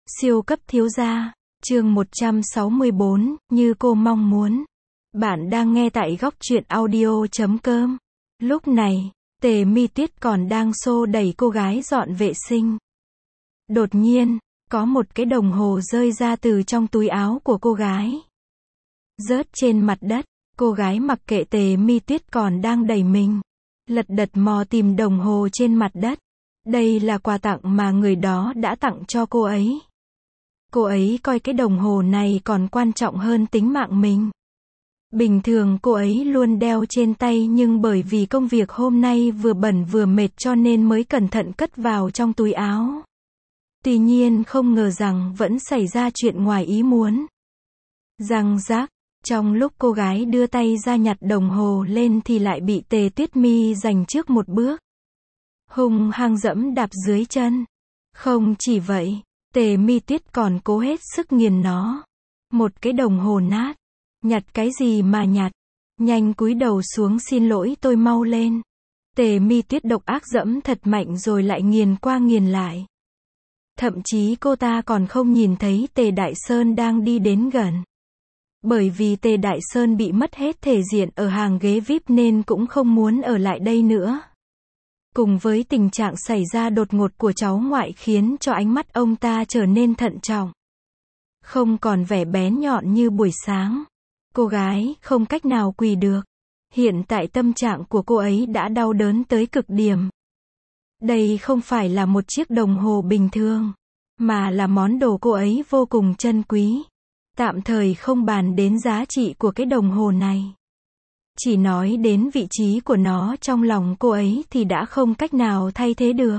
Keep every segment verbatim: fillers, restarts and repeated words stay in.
Siêu cấp thiếu gia, chương một trăm sáu mươi bốn, như cô mong muốn. Bạn đang nghe tại góc truyện audio chấm com. Lúc này, Tề Mi Tuyết còn đang xô đẩy cô gái dọn vệ sinh. Đột nhiên, có một cái đồng hồ rơi ra từ trong túi áo của cô gái. Rớt trên mặt đất, cô gái mặc kệ Tề Mi Tuyết còn đang đẩy mình. Lật đật mò tìm đồng hồ trên mặt đất. Đây là quà tặng mà người đó đã tặng cho cô ấy. Cô ấy coi cái đồng hồ này còn quan trọng hơn tính mạng mình. Bình thường cô ấy luôn đeo trên tay nhưng bởi vì công việc hôm nay vừa bận vừa mệt cho nên mới cẩn thận cất vào trong túi áo. Tuy nhiên không ngờ rằng vẫn xảy ra chuyện ngoài ý muốn. Răng rác, trong lúc cô gái đưa tay ra nhặt đồng hồ lên thì lại bị Tề Tuyết Mi giành trước một bước. Hung hăng dẫm đạp dưới chân. Không chỉ vậy, Tề Mi Tuyết còn cố hết sức nghiền nó. Một cái đồng hồ nát. Nhặt cái gì mà nhặt? Nhanh cúi đầu xuống, xin lỗi tôi mau lên. Tề Mi Tuyết độc ác dẫm thật mạnh rồi lại nghiền qua nghiền lại. Thậm chí cô ta còn không nhìn thấy Tề Đại Sơn đang đi đến gần. Bởi vì Tề Đại Sơn bị mất hết thể diện ở hàng ghế vi ai pi nên cũng không muốn ở lại đây nữa. Cùng với tình trạng xảy ra đột ngột của cháu ngoại khiến cho ánh mắt ông ta trở nên thận trọng. Không còn vẻ bén nhọn như buổi sáng. Cô gái không cách nào quỳ được. Hiện tại tâm trạng của cô ấy đã đau đớn tới cực điểm. Đây không phải là một chiếc đồng hồ bình thường, mà là món đồ cô ấy vô cùng trân quý. Tạm thời không bàn đến giá trị của cái đồng hồ này. Chỉ nói đến vị trí của nó trong lòng cô ấy thì đã không cách nào thay thế được.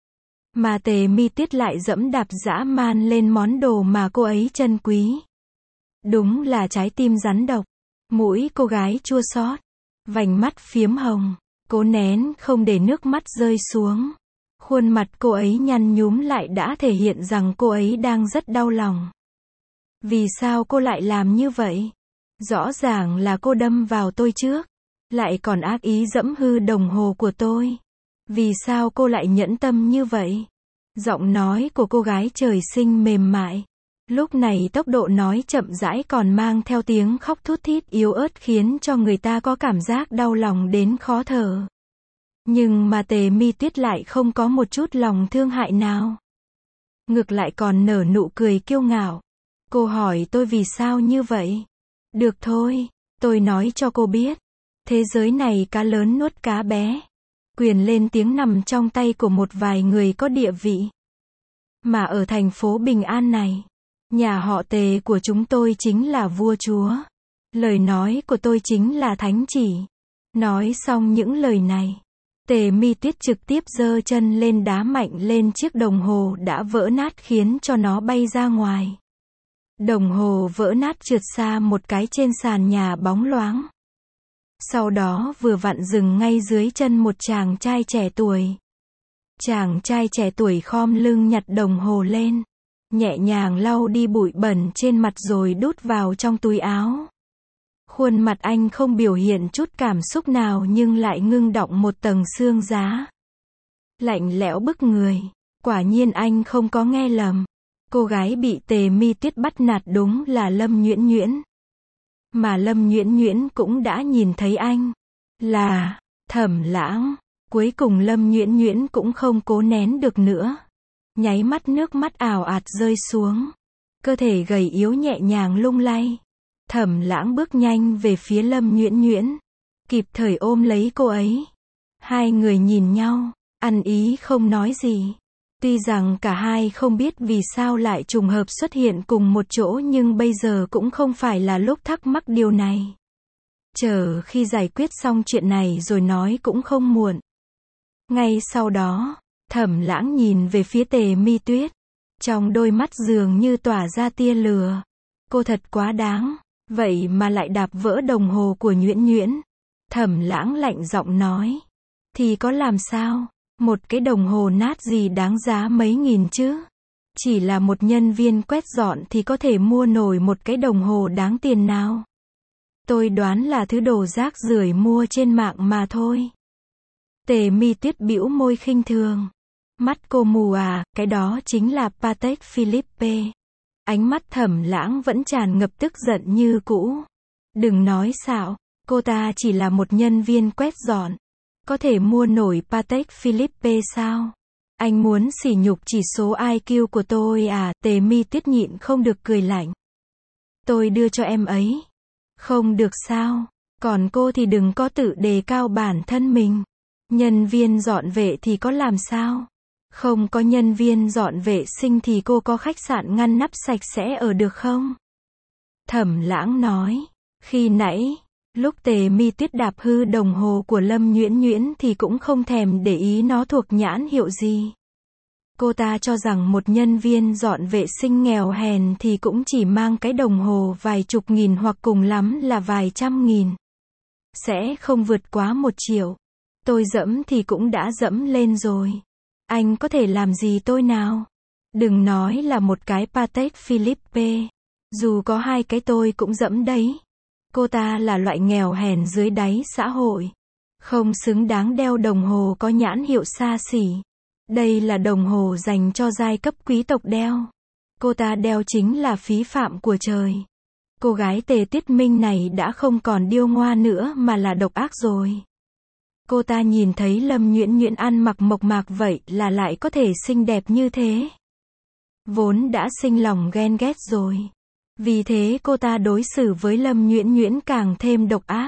Mà Tề Mi Tuyết lại dẫm đạp dã man lên món đồ mà cô ấy trân quý. Đúng là trái tim rắn độc. Mũi cô gái chua xót, vành mắt phiếm hồng, cố nén không để nước mắt rơi xuống. Khuôn mặt cô ấy nhăn nhúm lại đã thể hiện rằng cô ấy đang rất đau lòng. Vì sao cô lại làm như vậy? Rõ ràng là cô đâm vào tôi trước, lại còn ác ý dẫm hư đồng hồ của tôi. Vì sao cô lại nhẫn tâm như vậy? Giọng nói của cô gái trời sinh mềm mại. Lúc này tốc độ nói chậm rãi còn mang theo tiếng khóc thút thít yếu ớt khiến cho người ta có cảm giác đau lòng đến khó thở. Nhưng mà Tề Mi Tuyết lại không có một chút lòng thương hại nào. Ngược lại còn nở nụ cười kiêu ngạo. Cô hỏi tôi vì sao như vậy? Được thôi, tôi nói cho cô biết. Thế giới này cá lớn nuốt cá bé. Quyền lên tiếng nằm trong tay của một vài người có địa vị. Mà ở thành phố Bình An này, nhà họ Tề của chúng tôi chính là vua chúa. Lời nói của tôi chính là thánh chỉ. Nói xong những lời này, Tề Mi Tuyết trực tiếp giơ chân lên đá mạnh lên chiếc đồng hồ đã vỡ nát khiến cho nó bay ra ngoài. Đồng hồ vỡ nát trượt xa một cái trên sàn nhà bóng loáng. Sau đó vừa vặn dừng ngay dưới chân một chàng trai trẻ tuổi. Chàng trai trẻ tuổi khom lưng nhặt đồng hồ lên, nhẹ nhàng lau đi bụi bẩn trên mặt rồi đút vào trong túi áo. Khuôn mặt anh không biểu hiện chút cảm xúc nào nhưng lại ngưng đọng một tầng xương giá. Lạnh lẽo bức người. Quả nhiên anh không có nghe lầm. Cô gái bị Tề Mi Tuyết bắt nạt đúng là Lâm Nhuyễn Nhuyễn. Mà Lâm Nhuyễn Nhuyễn cũng đã nhìn thấy anh. Là Thẩm Lãng. Cuối cùng Lâm Nhuyễn Nhuyễn cũng không cố nén được nữa. Nháy mắt nước mắt ào ạt rơi xuống. Cơ thể gầy yếu nhẹ nhàng lung lay. Thẩm Lãng bước nhanh về phía Lâm Nhuyễn Nhuyễn. Kịp thời ôm lấy cô ấy. Hai người nhìn nhau, ăn ý không nói gì. Tuy rằng cả hai không biết vì sao lại trùng hợp xuất hiện cùng một chỗ nhưng bây giờ cũng không phải là lúc thắc mắc điều này. Chờ khi giải quyết xong chuyện này rồi nói cũng không muộn. Ngay sau đó, Thẩm Lãng nhìn về phía Tề Mi Tuyết. Trong đôi mắt dường như tỏa ra tia lửa. Cô thật quá đáng, vậy mà lại đạp vỡ đồng hồ của Nhuyễn Nhuyễn. Thẩm Lãng lạnh giọng nói. Thì có làm sao? Một cái đồng hồ nát gì đáng giá mấy nghìn chứ? Chỉ là một nhân viên quét dọn thì có thể mua nổi một cái đồng hồ đáng tiền nào? Tôi đoán là thứ đồ rác rưởi mua trên mạng mà thôi. Tề Mi Tuyết bĩu môi khinh thường. Mắt cô mù à, cái đó chính là Patek Philippe. Ánh mắt Thẩm Lãng vẫn tràn ngập tức giận như cũ. Đừng nói xạo, cô ta chỉ là một nhân viên quét dọn. Có thể mua nổi Patek Philippe sao? Anh muốn sỉ nhục chỉ số i kiu của tôi à? Tề Mi Tuyết nhịn không được cười lạnh. Tôi đưa cho em ấy. Không được sao? Còn cô thì đừng có tự đề cao bản thân mình. Nhân viên dọn vệ thì có làm sao? Không có nhân viên dọn vệ sinh thì cô có khách sạn ngăn nắp sạch sẽ ở được không? Thẩm Lãng nói. Khi nãy, lúc Tề Mi Tuyết đạp hư đồng hồ của Lâm Nhuyễn Nhuyễn thì cũng không thèm để ý nó thuộc nhãn hiệu gì. Cô ta cho rằng một nhân viên dọn vệ sinh nghèo hèn thì cũng chỉ mang cái đồng hồ vài chục nghìn hoặc cùng lắm là vài trăm nghìn. Sẽ không vượt quá một triệu. Tôi dẫm thì cũng đã dẫm lên rồi. Anh có thể làm gì tôi nào? Đừng nói là một cái Patek Philippe. Dù có hai cái tôi cũng dẫm đấy. Cô ta là loại nghèo hèn dưới đáy xã hội. Không xứng đáng đeo đồng hồ có nhãn hiệu xa xỉ. Đây là đồng hồ dành cho giai cấp quý tộc đeo. Cô ta đeo chính là phí phạm của trời. Cô gái Tề Tuyết Minh này đã không còn điêu ngoa nữa mà là độc ác rồi. Cô ta nhìn thấy Lâm Nhuyễn Nhuyễn ăn mặc mộc mạc vậy là lại có thể xinh đẹp như thế. Vốn đã sinh lòng ghen ghét rồi. Vì thế cô ta đối xử với Lâm Nhuyễn Nhuyễn càng thêm độc ác.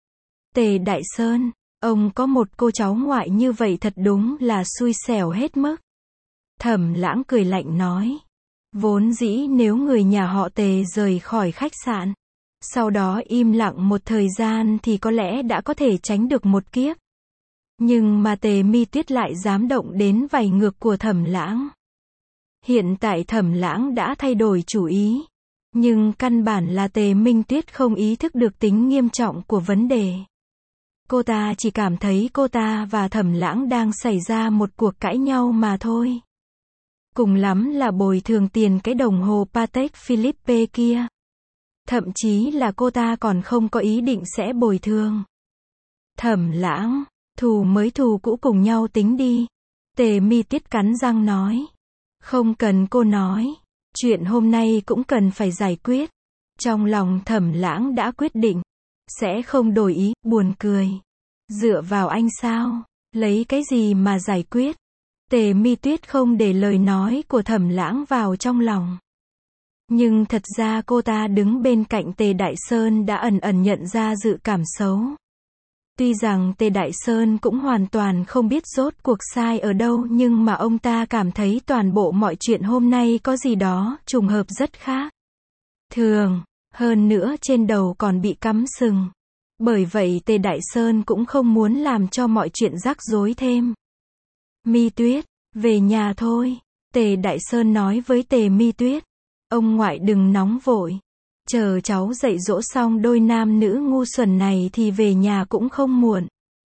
Tề Đại Sơn, ông có một cô cháu ngoại như vậy thật đúng là xui xẻo hết mức. Thẩm Lãng cười lạnh nói. Vốn dĩ nếu người nhà họ Tề rời khỏi khách sạn, sau đó im lặng một thời gian thì có lẽ đã có thể tránh được một kiếp. Nhưng mà Tề Mi Tuyết lại dám động đến vảy ngược của Thẩm Lãng. Hiện tại Thẩm Lãng đã thay đổi chủ ý. Nhưng căn bản là Tề Minh Tuyết không ý thức được tính nghiêm trọng của vấn đề. Cô ta chỉ cảm thấy cô ta và Thẩm Lãng đang xảy ra một cuộc cãi nhau mà thôi. Cùng lắm là bồi thường tiền cái đồng hồ Patek Philippe kia. Thậm chí là cô ta còn không có ý định sẽ bồi thường. Thẩm Lãng, thù mới thù cũ cùng nhau tính đi. Tề Mi Tuyết cắn răng nói. Không cần cô nói. Chuyện hôm nay cũng cần phải giải quyết. Trong lòng Thẩm Lãng đã quyết định. Sẽ không đổi ý, buồn cười. Dựa vào anh sao? Lấy cái gì mà giải quyết? Tề Mi Tuyết không để lời nói của Thẩm Lãng vào trong lòng. Nhưng thật ra cô ta đứng bên cạnh Tề Đại Sơn đã ẩn ẩn nhận ra dự cảm xấu. Tuy rằng Tề Đại Sơn cũng hoàn toàn không biết rốt cuộc sai ở đâu nhưng mà ông ta cảm thấy toàn bộ mọi chuyện hôm nay có gì đó trùng hợp rất khác thường, hơn nữa trên đầu còn bị cắm sừng. Bởi vậy Tề Đại Sơn cũng không muốn làm cho mọi chuyện rắc rối thêm. Mi Tuyết, về nhà thôi. Tề Đại Sơn nói với Tề Mi Tuyết. Ông ngoại đừng nóng vội. Chờ cháu dạy dỗ xong đôi nam nữ ngu xuẩn này thì về nhà cũng không muộn.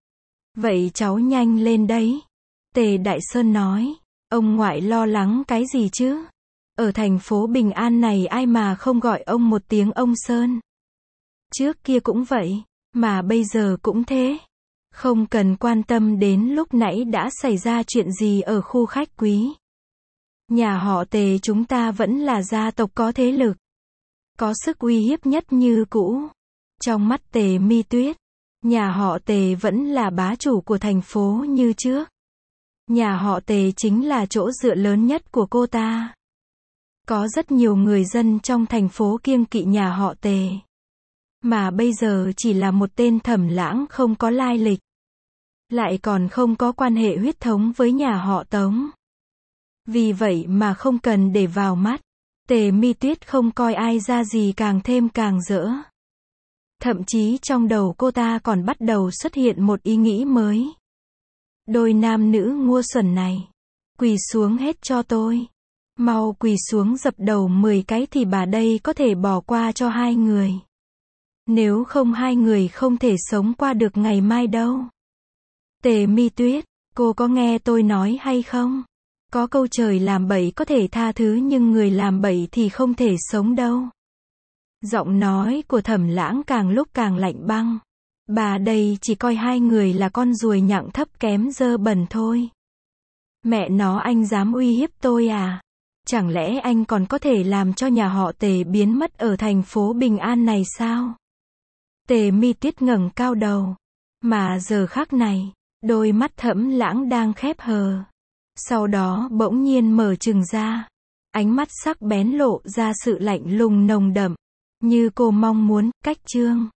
Vậy cháu nhanh lên đấy. Tề Đại Sơn nói. Ông ngoại lo lắng cái gì chứ? Ở thành phố Bình An này ai mà không gọi ông một tiếng ông Sơn. Trước kia cũng vậy, mà bây giờ cũng thế. Không cần quan tâm đến lúc nãy đã xảy ra chuyện gì ở khu khách quý. Nhà họ Tề chúng ta vẫn là gia tộc có thế lực. Có sức uy hiếp nhất như cũ. Trong mắt Tề Mi Tuyết, nhà họ Tề vẫn là bá chủ của thành phố như trước. Nhà họ Tề chính là chỗ dựa lớn nhất của cô ta. Có rất nhiều người dân trong thành phố kiêng kỵ nhà họ Tề. Mà bây giờ chỉ là một tên Thẩm Lãng không có lai lịch. Lại còn không có quan hệ huyết thống với nhà họ Tống. Vì vậy mà không cần để vào mắt. Tề Mi Tuyết không coi ai ra gì càng thêm càng rỡ. Thậm chí trong đầu cô ta còn bắt đầu xuất hiện một ý nghĩ mới. Đôi nam nữ ngu xuẩn này. Quỳ xuống hết cho tôi. Mau quỳ xuống dập đầu mười cái thì bà đây có thể bỏ qua cho hai người. Nếu không hai người không thể sống qua được ngày mai đâu. Tề Mi Tuyết, cô có nghe tôi nói hay không? Có câu trời làm bậy có thể tha thứ nhưng người làm bậy thì không thể sống đâu. Giọng nói của Thẩm Lãng càng lúc càng lạnh băng. Bà đây chỉ coi hai người là con ruồi nhặng thấp kém dơ bẩn thôi. Mẹ nó, anh dám uy hiếp tôi à? Chẳng lẽ anh còn có thể làm cho nhà họ Tề biến mất ở thành phố Bình An này sao? Tề Mi Tiết ngẩng cao đầu. Mà giờ khắc này, đôi mắt Thẩm Lãng đang khép hờ. Sau đó bỗng nhiên mở trừng ra. Ánh mắt sắc bén lộ ra sự lạnh lùng nồng đậm. Như cô mong muốn, cách chương.